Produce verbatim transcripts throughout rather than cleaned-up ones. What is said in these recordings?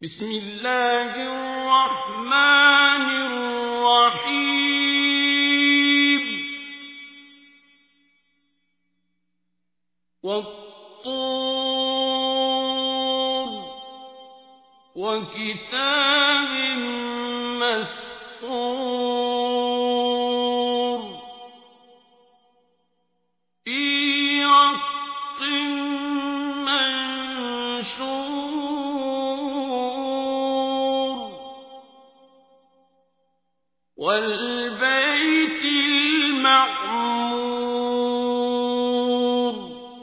بسم الله الرحمن الرحيم والطور وكتاب مسطور في رق منشور والبيت المعمور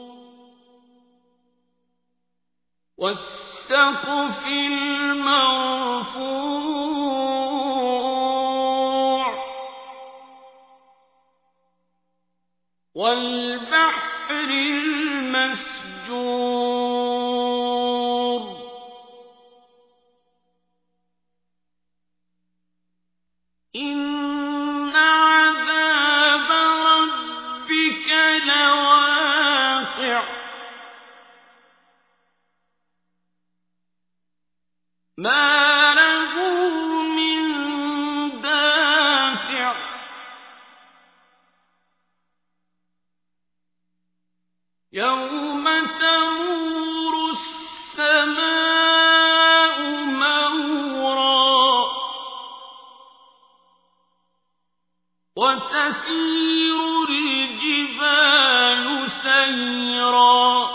والسقف المرفوع والبحر المسجور إن عذاب ربك لواقع ما له من دافع يوم تمور السماء مورا وتسير الجبال سيرا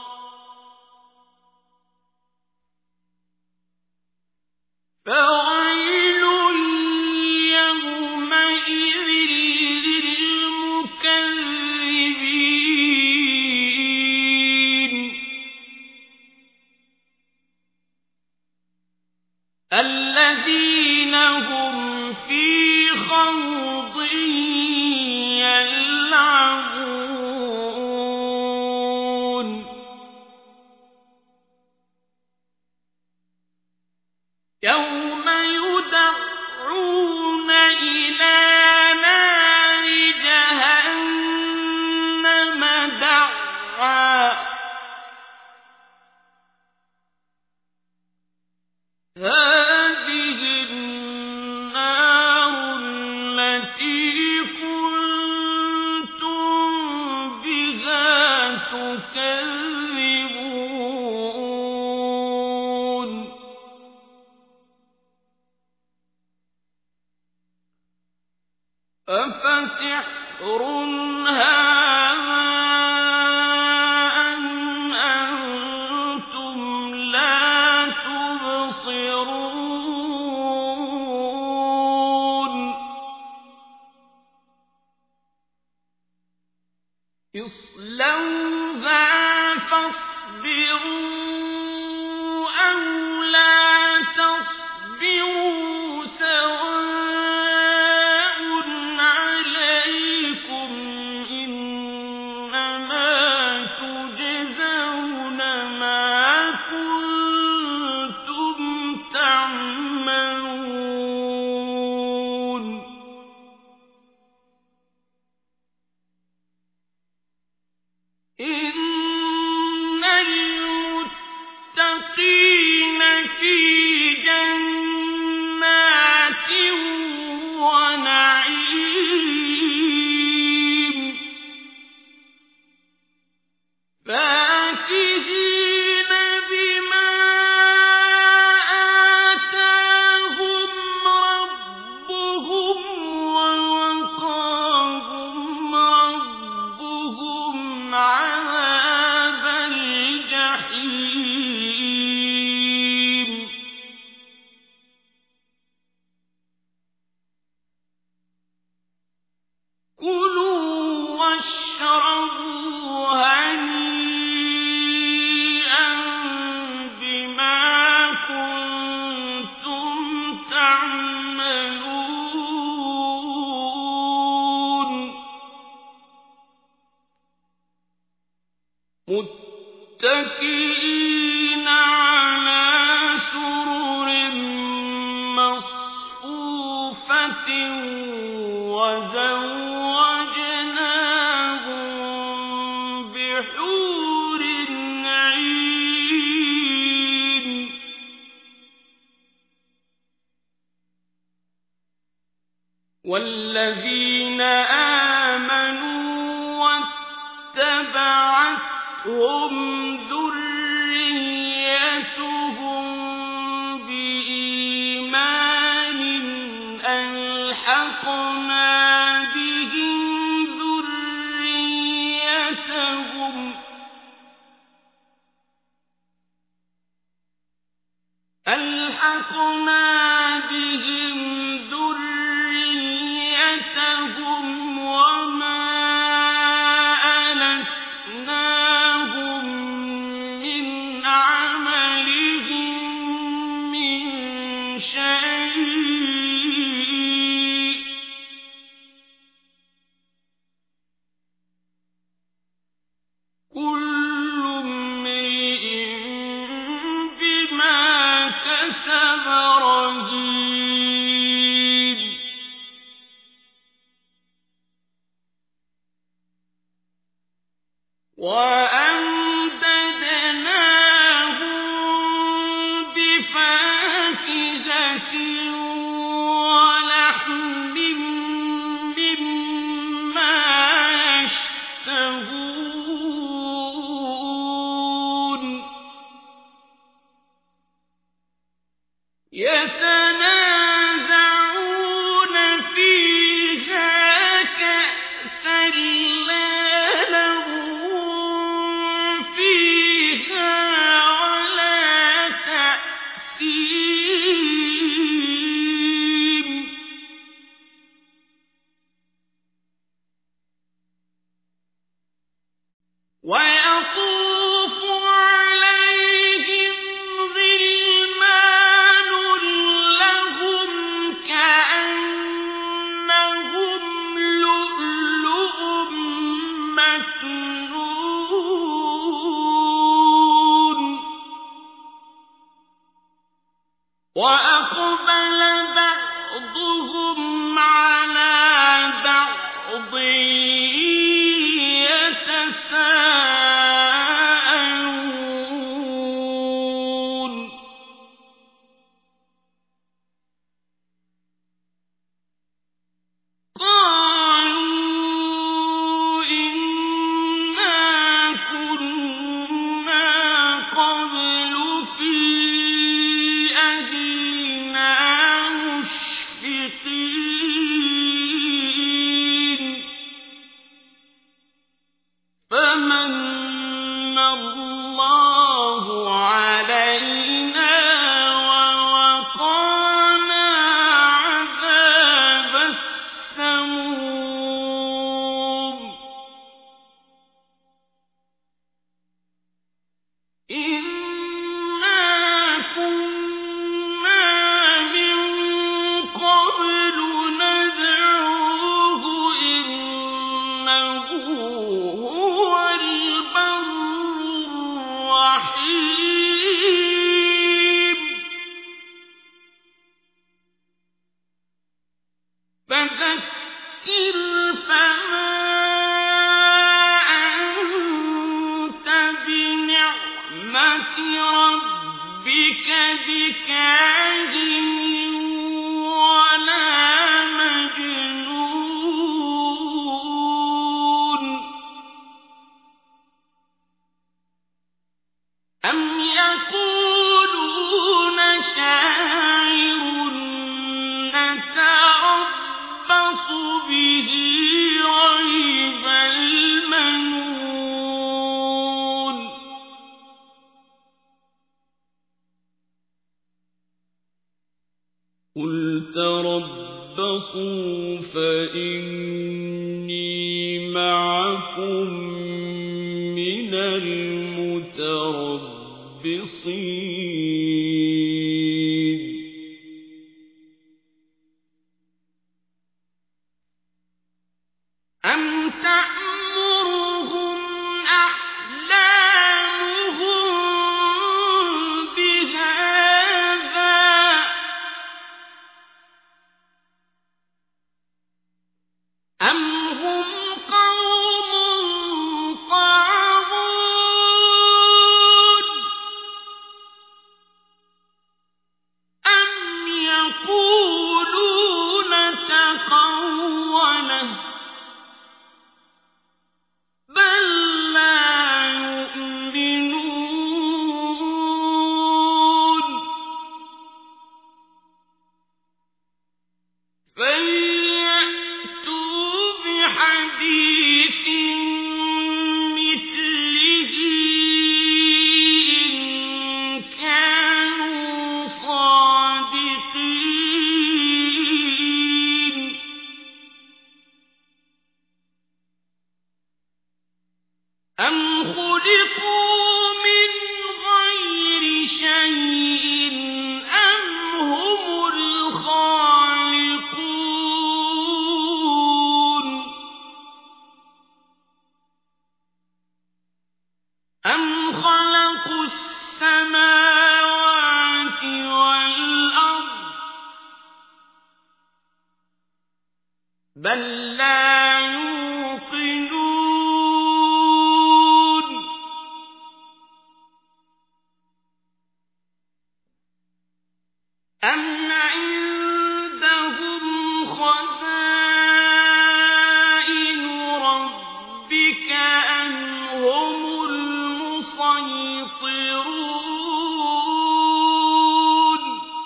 فويل يومئذ للمكذبين الذين هم في خوض يلعبون يوم يدعون إلى نار جهنم دعا هذه النار التي كنتم بها تكذبون أفسحر هذا أم أنتم لا تبصرون اصلوها فاصبروا أو لا تصبروا سواء عليكم إنما تجزون ما كنتم تعملون إن المتقين في جنات ونعيم فاكهين بما آتاهم ربهم ووقاهم ربهم عذاب الجحيم كلوا واشربوا هنيئا بما كنتم تعملون متكئين على سرر مصفوفة وزوجناهم بحور عين والذين آمنوا واتبعتهم ذريتهم بإيمان ألحقنا بهم ذريتهم ألحقنا بهم ذريتهم وما ألتناهم من عملهم من شيء كل امرئ بما كسب رهين وأمددناهم بفاكهة ولحم مما يشتهون يتنازعون فيها كأسا لا لغو فيها ولا تأثيم ويطوف عليهم غلمان لهم كأنهم لؤلؤ مكنون وأقبل بعضهم على بعض يتساءلون قالوا إنا كنا قبل في أهلنا مشفقين فمن الله علينا ووقانا عذاب السموم إنا كنا من قبل ندعوه إنه هو البر الرحيم فذكر فما أنت بنعمة ربك بكاهن ولا مجنون أم يقولون شاعر نتربص به ريب المنون قل تربصوا فإني معكم من المتربصين أم تأمرهم أحلامهم بهذا أم هم قوم طاغون بل لا يوقنون أم عندهم خزائن ربك أم هم المسيطرون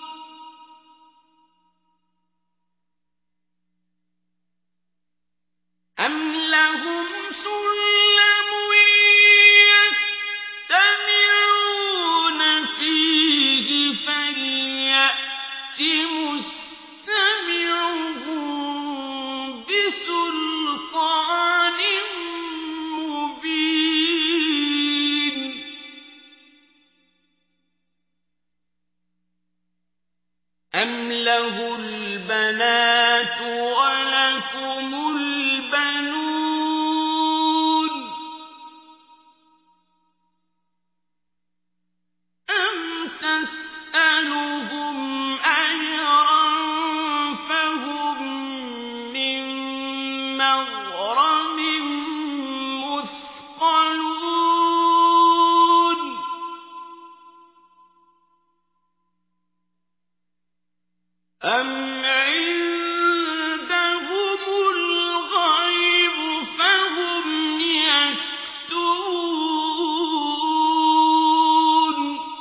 أم لهم سلم يستمعون فيه فليأت مستمعهم بسلطان مبين أم له البنات ولكم البنون أم تسألهم أجرا فهم من مغرم مثقلون أم عندهم الغيب فهم يكتبون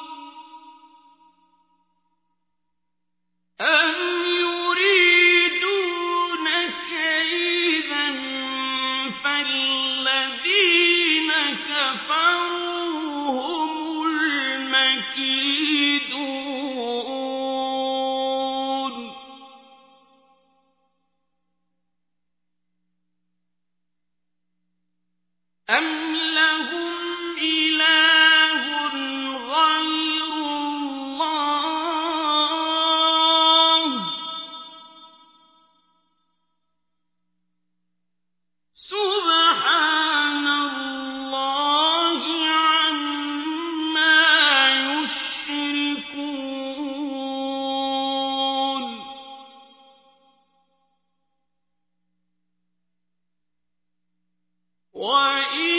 أم يريدون كيدا فالذين كفروا هم المكيدون أم لهم إله غير الله سبحان الله عما يشركون وإن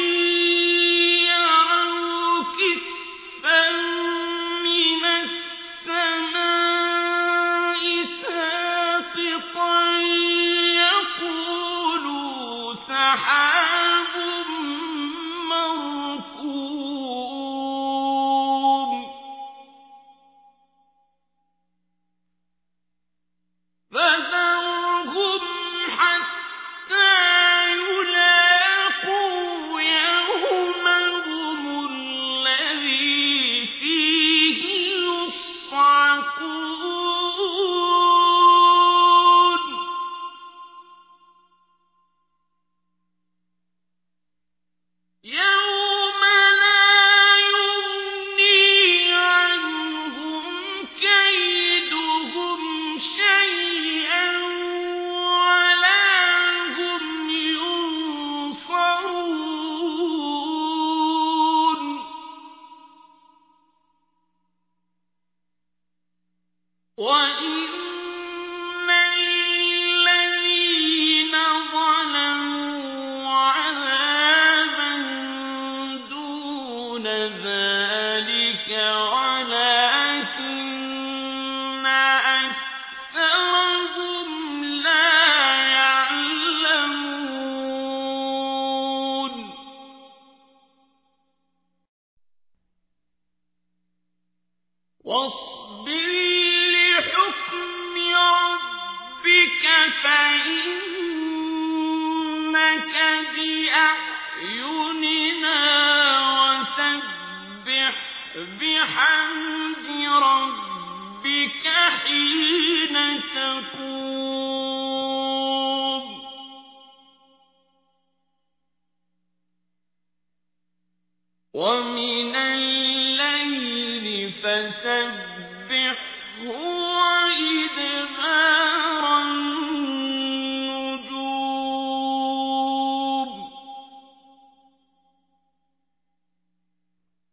يروا كسفا من السماء ساقطا يقولوا سحاب مركوم فذرهم حتى يلاقوا يومهم الذي فيه يصعقون يوم لا يغني عنهم كيدهم شيئا ولا هم ينصرون وإن للذين ظلموا عذابا دون ذلك ولكن أكثرهم لا يعلمون واصبر لحكم ربك فإنك بأعيننا وسبح بحمد ربك حين تقوم ومن الليل فسبح